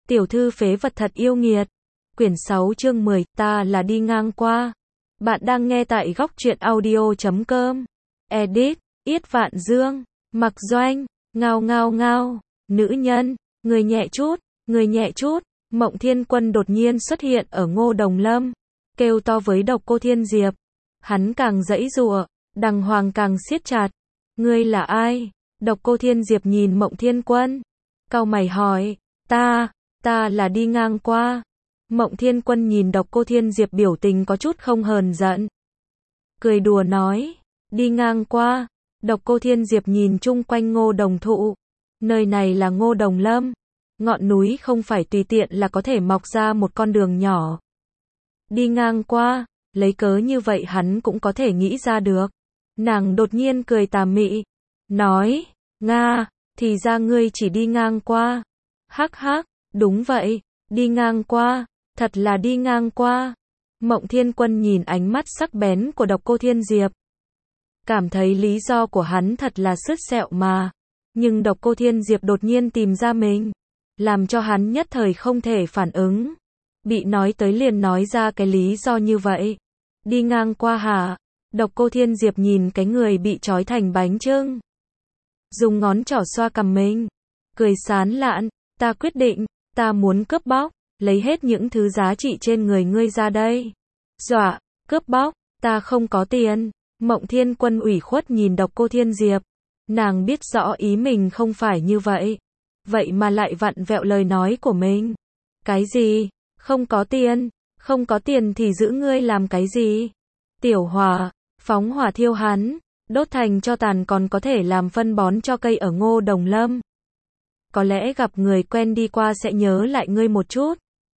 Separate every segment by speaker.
Speaker 1: Tiểu thư phế vật thật yêu nghiệt. Quyển 6 chương 10, ta là đi ngang qua. Bạn đang nghe tại góc truyện audio.com. Edit, Yết Vạn Dương, Mặc Doanh, ngao ngao ngao, nữ nhân, người nhẹ chút, người nhẹ chút. Mộng Thiên Quân đột nhiên xuất hiện ở Ngô Đồng Lâm, kêu to với Độc Cô Thiên Diệp. Hắn càng giãy giụa, đằng hoàng càng siết chặt. Ngươi là ai? Độc Cô Thiên Diệp nhìn Mộng Thiên Quân, cau mày hỏi. Ta là đi ngang qua. Mộng Thiên Quân nhìn Độc Cô Thiên Diệp biểu tình có chút không hờn giận, cười đùa nói, đi ngang qua. Độc Cô Thiên Diệp nhìn chung quanh Ngô Đồng Thụ. Nơi này là Ngô Đồng Lâm, ngọn núi không phải tùy tiện là có thể mọc ra một con đường nhỏ. Đi ngang qua, lấy cớ như vậy hắn cũng có thể nghĩ ra được. Nàng đột nhiên cười tà mị, nói, Nga, thì ra ngươi chỉ đi ngang qua. Hắc hắc, đúng vậy, đi ngang qua, thật là đi ngang qua. Mộng Thiên Quân nhìn ánh mắt sắc bén của Độc Cô Thiên Diệp, cảm thấy lý do của hắn thật là sứt sẹo mà. Nhưng Độc Cô Thiên Diệp đột nhiên tìm ra mình, làm cho hắn nhất thời không thể phản ứng. Bị nói tới liền nói ra cái lý do như vậy. Đi ngang qua hả? Độc Cô Thiên Diệp nhìn cái người bị trói thành bánh chưng, dùng ngón trỏ xoa cằm mình, cười sán lạn, ta quyết định, ta muốn cướp bóc, lấy hết những thứ giá trị trên người ngươi ra đây. Dọa, cướp bóc, ta không có tiền. Mộng Thiên Quân ủy khuất nhìn Độc Cô Thiên Diệp, nàng biết rõ ý mình không phải như vậy, vậy mà lại vặn vẹo lời nói của mình. Cái gì? Không có tiền? Không có tiền thì giữ ngươi làm cái gì? Tiểu Hỏa, phóng hỏa thiêu hắn, đốt thành tro tàn còn có thể làm phân bón cho cây ở Ngô Đồng Lâm. Có lẽ gặp người quen đi qua sẽ nhớ lại ngươi một chút.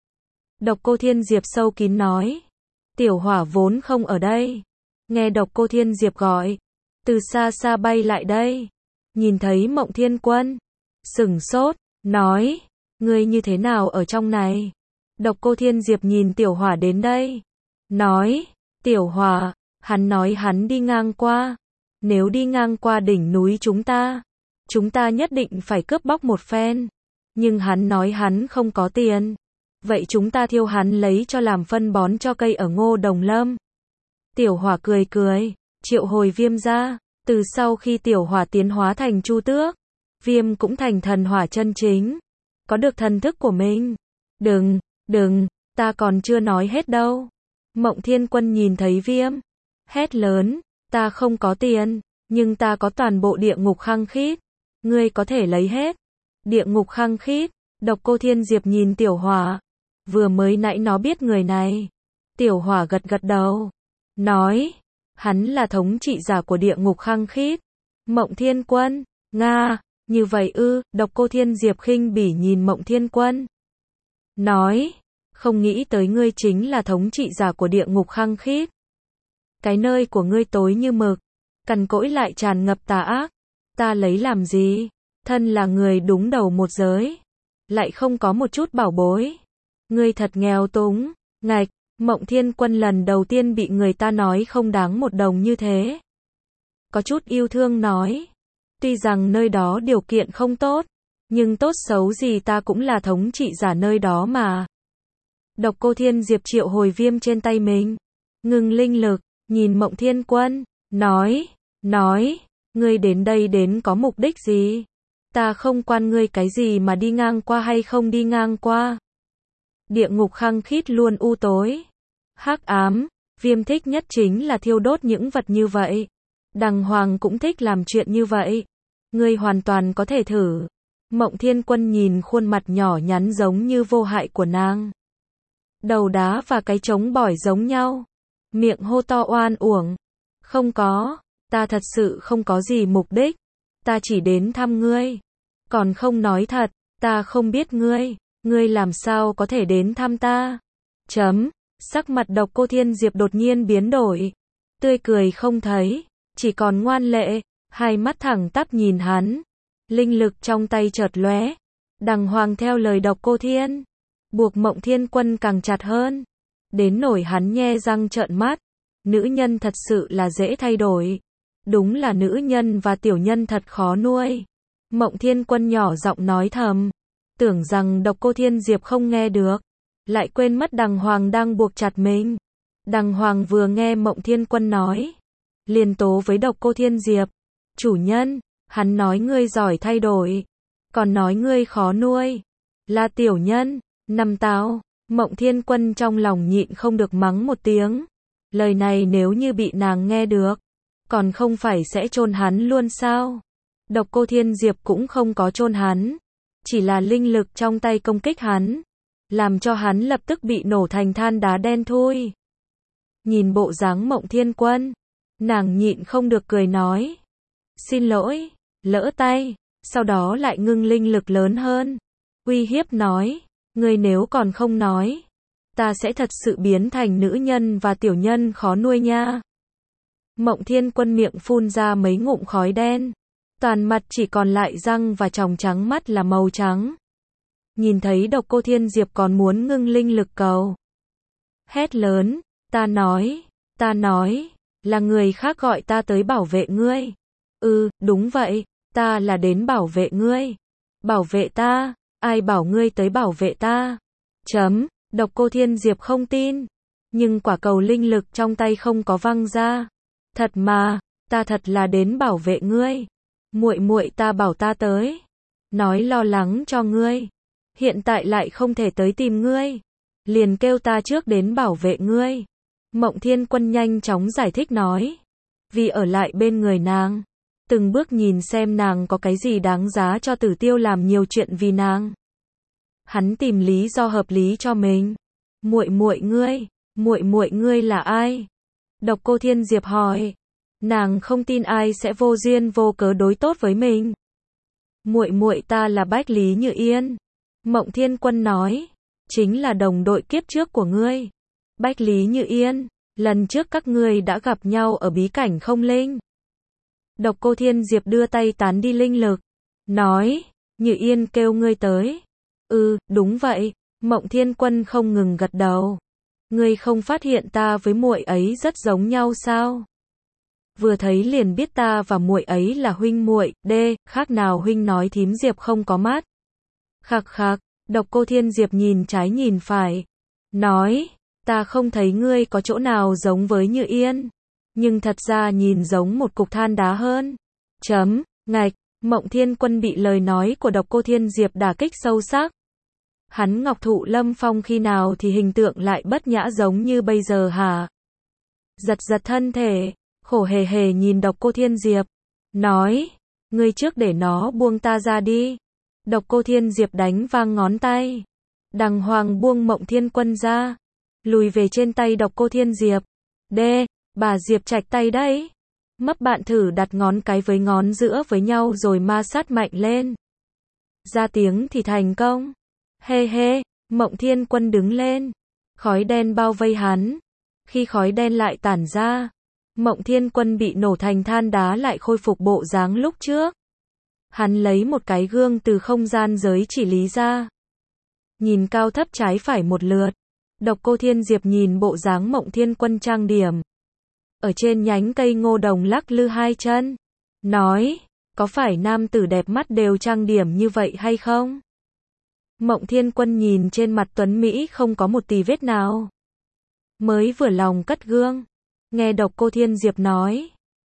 Speaker 1: Độc Cô Thiên Diệp sâu kín nói. Tiểu Hỏa vốn không ở đây, nghe Độc Cô Thiên Diệp gọi, từ xa xa bay lại đây, nhìn thấy Mộng Thiên Quân, sửng sốt, nói, ngươi như thế nào ở trong này? Độc Cô Thiên Diệp nhìn Tiểu Hỏa đến đây, nói, Tiểu Hỏa, hắn nói hắn đi ngang qua, nếu đi ngang qua đỉnh núi chúng ta nhất định phải cướp bóc một phen, nhưng hắn nói hắn không có tiền, vậy chúng ta thiêu hắn lấy cho làm phân bón cho cây ở Ngô Đồng Lâm. Tiểu Hỏa cười cười, triệu hồi Viêm ra. Từ sau khi Tiểu Hỏa tiến hóa thành Chu Tước, Viêm cũng thành thần hỏa chân chính, có được thần thức của mình. Đừng, ta còn chưa nói hết đâu. Mộng Thiên Quân nhìn thấy Viêm, hét lớn, ta không có tiền, nhưng ta có toàn bộ địa ngục khăng khít, ngươi có thể lấy hết. Địa ngục khăng khít. Độc Cô Thiên Diệp nhìn Tiểu Hỏa, vừa mới nãy nó biết người này. Tiểu Hỏa gật gật đầu, nói, hắn là thống trị giả của địa ngục khăng khít. Mộng Thiên Quân, Nga, như vậy ư? Độc Cô Thiên Diệp khinh bỉ nhìn Mộng Thiên Quân, nói, không nghĩ tới ngươi chính là thống trị giả của địa ngục khăng khít. Cái nơi của ngươi tối như mực, cằn cỗi lại tràn ngập tà ác, ta lấy làm gì? Thân là người đúng đầu một giới, lại không có một chút bảo bối. Ngươi thật nghèo túng. Ngạch. Mộng Thiên Quân lần đầu tiên bị người ta nói không đáng một đồng như thế, có chút yêu thương nói, tuy rằng nơi đó điều kiện không tốt, nhưng tốt xấu gì ta cũng là thống trị giả nơi đó mà. Độc Cô Thiên Diệp triệu hồi Viêm trên tay mình, ngừng linh lực, nhìn Mộng Thiên Quân, nói, ngươi đến đây đến có mục đích gì? Ta không quan ngươi cái gì mà đi ngang qua hay không đi ngang qua. Địa ngục khăng khít luôn u tối, hắc ám, Viêm thích nhất chính là thiêu đốt những vật như vậy. Đằng Hoàng cũng thích làm chuyện như vậy. Ngươi hoàn toàn có thể thử. Mộng Thiên Quân nhìn khuôn mặt nhỏ nhắn giống như vô hại của nàng, đầu đá và cái trống bỏi giống nhau, miệng hô to oan uổng. Không có, ta thật sự không có gì mục đích, ta chỉ đến thăm ngươi. Còn không nói thật, ta không biết ngươi làm sao có thể đến thăm ta? Sắc mặt Độc Cô Thiên Diệp đột nhiên biến đổi, tươi cười không thấy, chỉ còn ngoan lệ, hai mắt thẳng tắp nhìn hắn, linh lực trong tay chợt lóe, đằng hoàng theo lời Độc Cô Thiên, buộc Mộng Thiên Quân càng chặt hơn, đến nổi hắn nhe răng trợn mắt. Nữ nhân thật sự là dễ thay đổi, đúng là nữ nhân và tiểu nhân thật khó nuôi. Mộng Thiên Quân nhỏ giọng nói thầm, tưởng rằng Độc Cô Thiên Diệp không nghe được, lại quên mất đàng hoàng đang buộc chặt mình. Đàng hoàng vừa nghe Mộng Thiên Quân nói, liền tố với Độc Cô Thiên Diệp, chủ nhân, hắn nói ngươi giỏi thay đổi, còn nói ngươi khó nuôi, là tiểu nhân, nằm táo. Mộng Thiên Quân trong lòng nhịn không được mắng một tiếng, lời này nếu như bị nàng nghe được, còn không phải sẽ chôn hắn luôn sao? Độc Cô Thiên Diệp cũng không có chôn hắn, chỉ là linh lực trong tay công kích hắn, làm cho hắn lập tức bị nổ thành than đá đen thui. Nhìn bộ dáng Mộng Thiên Quân, nàng nhịn không được cười nói, xin lỗi, lỡ tay, sau đó lại ngưng linh lực lớn hơn, uy hiếp nói, ngươi nếu còn không nói, ta sẽ thật sự biến thành nữ nhân và tiểu nhân khó nuôi nha. Mộng Thiên Quân miệng phun ra mấy ngụm khói đen, toàn mặt chỉ còn lại răng và tròng trắng mắt là màu trắng. Nhìn thấy Độc Cô Thiên Diệp còn muốn ngưng linh lực cầu, hét lớn, ta nói, là người khác gọi ta tới bảo vệ ngươi. Đúng vậy, ta là đến bảo vệ ngươi. Bảo vệ ta, ai bảo ngươi tới bảo vệ ta? Độc Cô Thiên Diệp không tin, nhưng quả cầu linh lực trong tay không có văng ra. Thật mà, ta thật là đến bảo vệ ngươi. Muội muội ta bảo ta tới, nói lo lắng cho ngươi, hiện tại lại không thể tới tìm ngươi, liền kêu ta trước đến bảo vệ ngươi. Mộng Thiên Quân nhanh chóng giải thích nói, vì ở lại bên người nàng, từng bước nhìn xem nàng có cái gì đáng giá cho Tử Tiêu làm nhiều chuyện vì nàng. Hắn tìm lý do hợp lý cho mình. Muội muội ngươi là ai? Độc Cô Thiên Diệp hỏi. Nàng không tin ai sẽ vô duyên vô cớ đối tốt với mình. Muội muội ta là Bách Lý Như Yên. Mộng Thiên Quân nói, chính là đồng đội kiếp trước của ngươi. Bách Lý Như Yên, lần trước các ngươi đã gặp nhau ở bí cảnh không linh. Độc Cô Thiên Diệp đưa tay tán đi linh lực, nói, Như Yên kêu ngươi tới. Đúng vậy. Mộng Thiên Quân không ngừng gật đầu. Ngươi không phát hiện ta với muội ấy rất giống nhau sao? Vừa thấy liền biết ta và muội ấy là huynh muội, khác nào huynh nói thím Diệp không có mắt. Khặc khặc, Độc Cô Thiên Diệp nhìn trái nhìn phải, nói, ta không thấy ngươi có chỗ nào giống với Như Yên, nhưng thật ra nhìn giống một cục than đá hơn. Ngạch, Mộng Thiên Quân bị lời nói của Độc Cô Thiên Diệp đả kích sâu sắc. Hắn Ngọc Thụ Lâm Phong khi nào thì hình tượng lại bất nhã giống như bây giờ hả? Giật thân thể, khổ hề hề nhìn Độc Cô Thiên Diệp, nói, ngươi trước để nó buông ta ra đi. Độc Cô Thiên Diệp đánh vang ngón tay, đàng hoàng buông Mộng Thiên Quân ra, lùi về trên tay Độc Cô Thiên Diệp. Bà Diệp Trạch tay đấy. Mấp bạn thử đặt ngón cái với ngón giữa với nhau rồi ma sát mạnh lên. Ra tiếng thì thành công. Mộng Thiên Quân đứng lên. Khói đen bao vây hắn. Khi khói đen lại tản ra, Mộng Thiên Quân bị nổ thành than đá lại khôi phục bộ dáng lúc trước. Hắn lấy một cái gương từ không gian giới chỉ lý ra. Nhìn cao thấp trái phải một lượt. Độc Cô Thiên Diệp nhìn bộ dáng Mộng Thiên Quân trang điểm. Ở trên nhánh cây ngô đồng lắc lư hai chân. Nói, có phải nam tử đẹp mắt đều trang điểm như vậy hay không? Mộng Thiên Quân nhìn trên mặt tuấn Mỹ không có một tì vết nào. Mới vừa lòng cất gương. Nghe Độc Cô Thiên Diệp nói,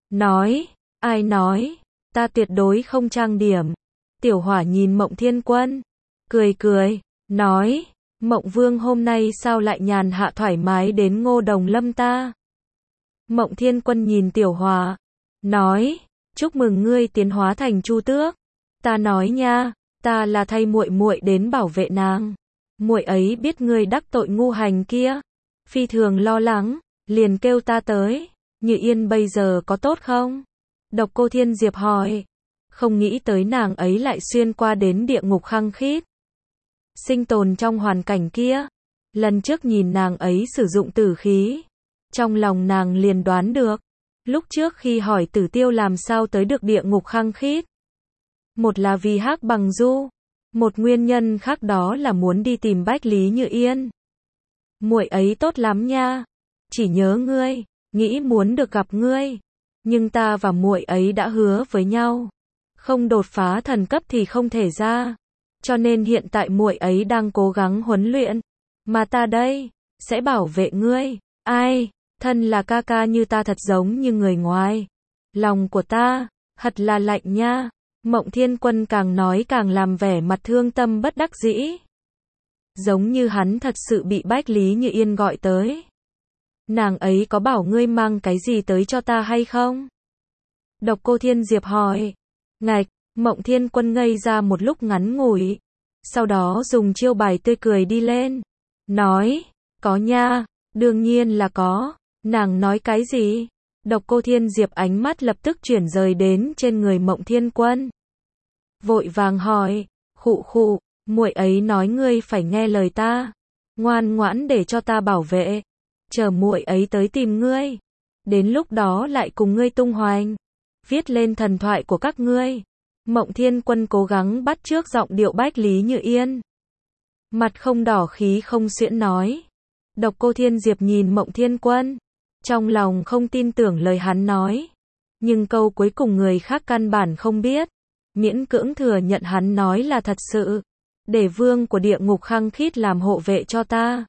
Speaker 1: ai nói, ta tuyệt đối không trang điểm. Tiểu Hỏa nhìn Mộng Thiên Quân, cười, nói, Mộng Vương hôm nay sao lại nhàn hạ thoải mái đến Ngô Đồng Lâm ta? Mộng Thiên Quân nhìn Tiểu Hỏa, nói, chúc mừng ngươi tiến hóa thành Chu Tước. Ta nói nha, ta là thay muội muội đến bảo vệ nàng. Muội ấy biết ngươi đắc tội ngu hành kia, phi thường lo lắng, liền kêu ta tới. Như Yên bây giờ có tốt không? Độc Cô Thiên Diệp hỏi. Không nghĩ tới nàng ấy lại xuyên qua đến địa ngục khăng khít, sinh tồn trong hoàn cảnh kia. Lần trước nhìn nàng ấy sử dụng tử khí, trong lòng nàng liền đoán được. Lúc trước khi hỏi Tử Tiêu làm sao tới được địa ngục khăng khít, một là vì Hắc Bằng Du, một nguyên nhân khác đó là muốn đi tìm Bách Lý Như Yên. Muội ấy tốt lắm nha, chỉ nhớ ngươi, nghĩ muốn được gặp ngươi, nhưng ta và muội ấy đã hứa với nhau, không đột phá thần cấp thì không thể ra. cho nên hiện tại muội ấy đang cố gắng huấn luyện, mà ta đây, sẽ bảo vệ ngươi. Ai, thân là ca ca như ta thật giống như người ngoài. Lòng của ta, thật là lạnh nha. Mộng Thiên Quân càng nói càng làm vẻ mặt thương tâm bất đắc dĩ. Giống như hắn thật sự bị Bách Lý Như Yên gọi tới. Nàng ấy có bảo ngươi mang cái gì tới cho ta hay không? Độc Cô Thiên Diệp hỏi. Ngạch, Mộng Thiên Quân ngây ra một lúc ngắn ngủi. Sau đó dùng chiêu bài tươi cười đi lên. Nói, có nha, đương nhiên là có. Nàng nói cái gì? Độc Cô Thiên Diệp ánh mắt lập tức chuyển rời đến trên người Mộng Thiên Quân. Vội vàng hỏi, khụ khụ, muội ấy nói ngươi phải nghe lời ta, ngoan ngoãn để cho ta bảo vệ, chờ muội ấy tới tìm ngươi, đến lúc đó lại cùng ngươi tung hoành, viết lên thần thoại của các ngươi. Mộng Thiên Quân cố gắng bắt chước giọng điệu Bách Lý Như Yên. Mặt không đỏ khí không xuyễn nói. Độc Cô Thiên Diệp nhìn Mộng Thiên Quân, trong lòng không tin tưởng lời hắn nói, nhưng câu cuối cùng người khác căn bản không biết, miễn cưỡng thừa nhận hắn nói là thật sự. Để vương của địa ngục Khăng Khít làm hộ vệ cho ta.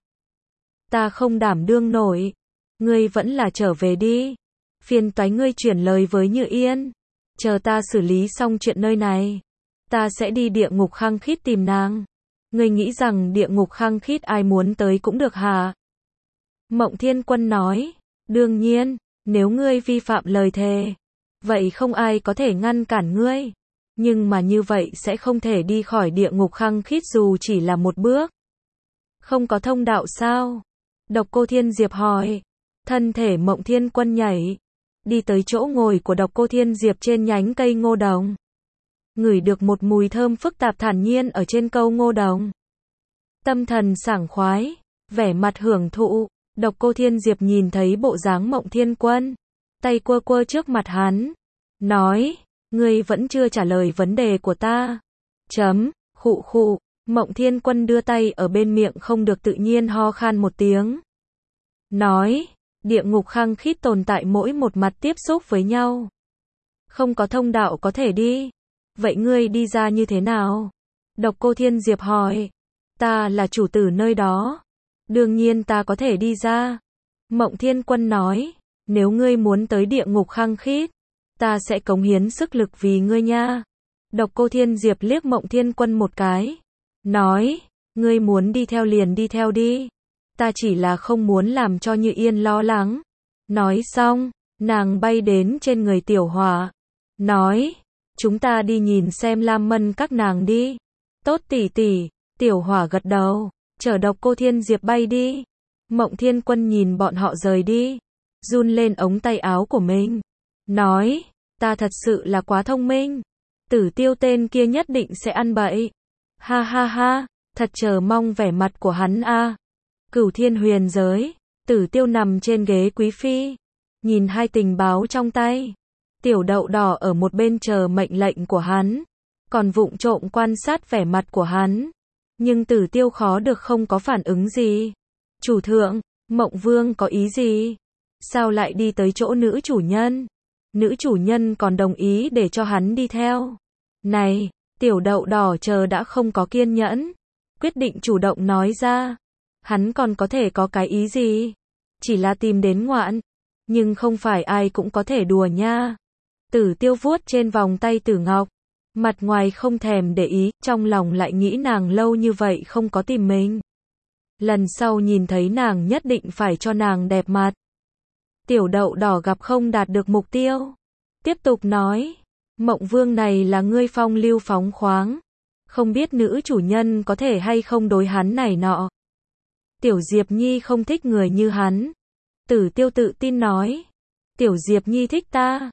Speaker 1: Ta không đảm đương nổi. Ngươi vẫn là trở về đi. Phiền toái ngươi chuyển lời với Như Yên. Chờ ta xử lý xong chuyện nơi này, ta sẽ đi địa ngục Khăng Khít tìm nàng. Ngươi nghĩ rằng địa ngục Khăng Khít ai muốn tới cũng được hả? Mộng Thiên Quân nói, đương nhiên, nếu ngươi vi phạm lời thề, vậy không ai có thể ngăn cản ngươi. Nhưng mà như vậy sẽ không thể đi khỏi địa ngục Khăng Khít dù chỉ là một bước. Không có thông đạo sao? Độc Cô Thiên Diệp hỏi. Thân thể Mộng Thiên Quân nhảy, đi tới chỗ ngồi của Độc Cô Thiên Diệp trên nhánh cây ngô đồng. Ngửi được một mùi thơm phức tạp thản nhiên ở trên câu ngô đồng. Tâm thần sảng khoái, vẻ mặt hưởng thụ. Độc Cô Thiên Diệp nhìn thấy bộ dáng Mộng Thiên Quân, tay quơ quơ trước mặt hắn, nói, ngươi vẫn chưa trả lời vấn đề của ta. Khụ khụ, Mộng Thiên Quân đưa tay ở bên miệng không được tự nhiên ho khan một tiếng. Nói, địa ngục Khăng Khít tồn tại mỗi một mặt tiếp xúc với nhau. Không có thông đạo có thể đi. Vậy ngươi đi ra như thế nào? Độc Cô Thiên Diệp hỏi. Ta là chủ tử nơi đó. Đương nhiên ta có thể đi ra. Mộng Thiên Quân nói, nếu ngươi muốn tới địa ngục Khăng Khít, ta sẽ cống hiến sức lực vì ngươi nha. Độc Cô Thiên Diệp liếc Mộng Thiên Quân một cái, nói, ngươi muốn đi theo liền đi theo đi. Ta chỉ là không muốn làm cho Như Yên lo lắng. Nói xong, nàng bay đến trên người Tiểu Hỏa, nói, chúng ta đi nhìn xem Lam Mân các nàng đi. Tốt tỷ tỷ. Tiểu Hỏa gật đầu, chở Độc Cô Thiên Diệp bay đi. Mộng Thiên Quân nhìn bọn họ rời đi, run lên ống tay áo của mình, nói, ta thật sự là quá thông minh. Tử Tiêu tên kia nhất định sẽ ăn bậy. Ha ha ha, thật chờ mong vẻ mặt của hắn a. Cửu Thiên Huyền giới, Tử Tiêu nằm trên ghế quý phi, nhìn hai tình báo trong tay. Tiểu Đậu Đỏ ở một bên chờ mệnh lệnh của hắn, còn vụng trộm quan sát vẻ mặt của hắn. Nhưng Tử Tiêu khó được không có phản ứng gì. Chủ thượng, Mộng Vương có ý gì? Sao lại đi tới chỗ nữ chủ nhân? Nữ chủ nhân còn đồng ý để cho hắn đi theo. Này, Tiểu Đậu Đỏ chờ đã không có kiên nhẫn, quyết định chủ động nói ra. Hắn còn có thể có cái ý gì? Chỉ là tìm đến ngoạn, nhưng không phải ai cũng có thể đùa nha. Tử Tiêu vuốt trên vòng tay Tử Ngọc, mặt ngoài không thèm để ý, trong lòng lại nghĩ nàng lâu như vậy không có tìm mình. Lần sau nhìn thấy nàng nhất định phải cho nàng đẹp mặt. Tiểu Đậu Đỏ gặp không đạt được mục tiêu, tiếp tục nói, Mộng Vương này là ngươi phong lưu phóng khoáng, không biết nữ chủ nhân có thể hay không đối hắn này nọ. Tiểu Diệp Nhi không thích người như hắn. Tử Tiêu tự tin nói, Tiểu Diệp Nhi thích ta.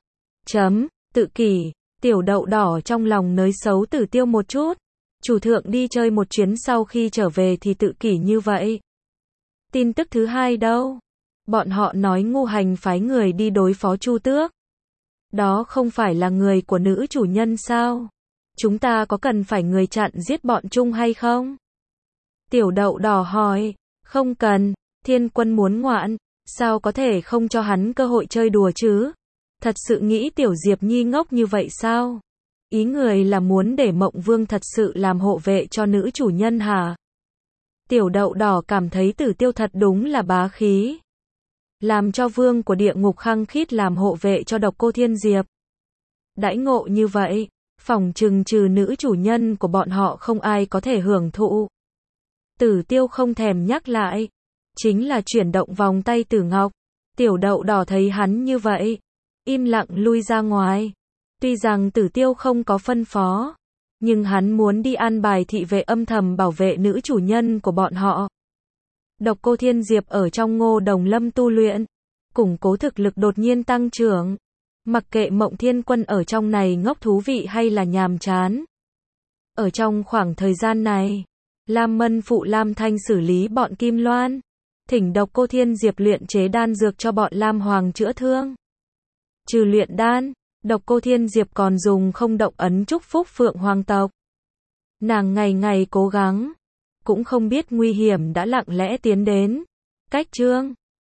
Speaker 1: Tự kỷ. Tiểu Đậu Đỏ trong lòng nới xấu Tử Tiêu một chút. Chủ thượng đi chơi một chuyến sau khi trở về thì tự kỷ như vậy. Tin tức thứ hai đâu? Bọn họ nói Ngu Hành phái người đi đối phó Chu Tước. Đó không phải là người của nữ chủ nhân sao? Chúng ta có cần phải người chặn giết bọn chung hay không? Tiểu Đậu Đỏ hỏi. Không cần, Thiên Quân muốn ngoạn, sao có thể không cho hắn cơ hội chơi đùa chứ? Thật sự nghĩ Tiểu Diệp Nhi ngốc như vậy sao? Ý người là muốn để Mộng Vương thật sự làm hộ vệ cho nữ chủ nhân hả? Tiểu Đậu Đỏ cảm thấy Tử Tiêu thật đúng là bá khí. Làm cho vương của địa ngục khăng khít làm hộ vệ cho Độc Cô Thiên Diệp. Đãi ngộ như vậy, phỏng chừng trừ nữ chủ nhân của bọn họ không ai có thể hưởng thụ. Tử Tiêu không thèm nhắc lại. Chính là chuyển động vòng tay Tử Ngọc. Tiểu Đậu Đỏ thấy hắn như vậy, im lặng lui ra ngoài. Tuy rằng Tử Tiêu không có phân phó, nhưng hắn muốn đi an bài thị vệ âm thầm bảo vệ nữ chủ nhân của bọn họ. Độc Cô Thiên Diệp ở trong Ngô Đồng Lâm tu luyện, củng cố thực lực đột nhiên tăng trưởng. Mặc kệ Mộng Thiên Quân ở trong này ngốc thú vị hay là nhàm chán. Ở trong khoảng thời gian này, Lam Mân phụ Lam Thanh xử lý bọn Kim Loan, thỉnh Độc Cô Thiên Diệp luyện chế đan dược cho bọn Lam Hoàng chữa thương. Trừ luyện đan, Độc Cô Thiên Diệp còn dùng không động ấn chúc phúc Phượng Hoàng tộc. Nàng ngày ngày cố gắng, cũng không biết nguy hiểm đã lặng lẽ tiến đến. Cách chương